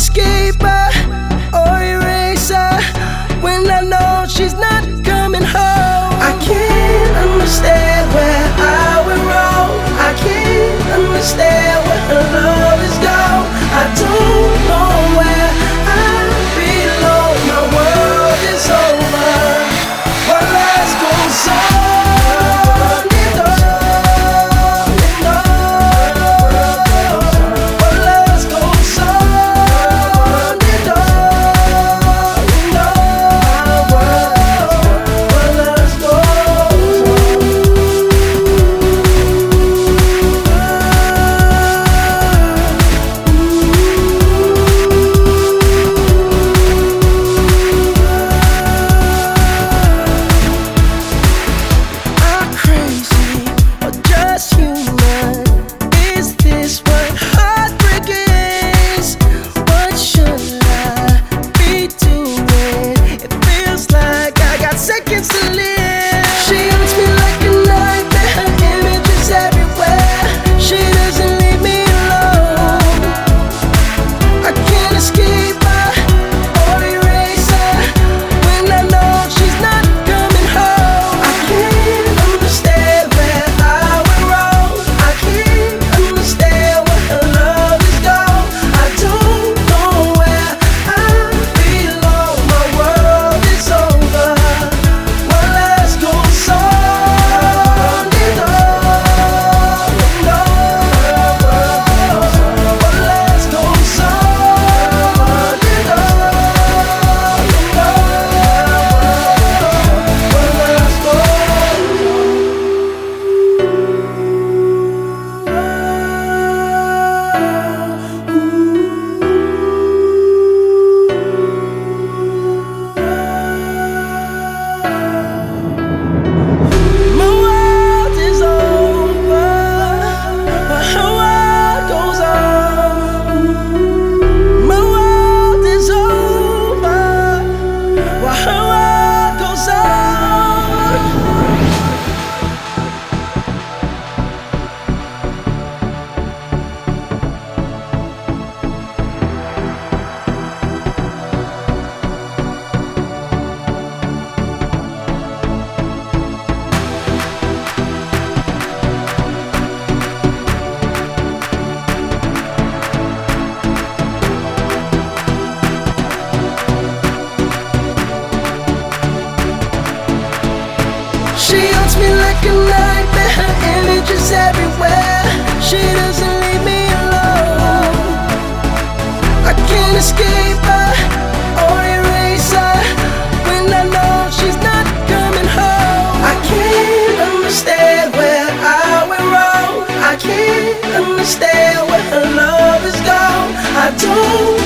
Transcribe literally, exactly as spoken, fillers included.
escape her or erase her when I know she's not coming home. I can't understand where I went wrong. I can't understand where her love is gone. I don't know where I belong. My world is over. What lies goes on. Seconds to live. She haunts me like a nightmare. Her image is everywhere. She doesn't leave me alone. I can't escape her or erase her when I know she's not coming home. I can't understand where I went wrong. I can't understand where her love is gone. I don't know where I belong. My world is over. She haunts me like a nightmare. Her image is everywhere. She doesn't leave me alone. I can't escape her or erase her when I know she's not coming home. I can't understand where I went wrong. I can't understand where her love is gone. I don't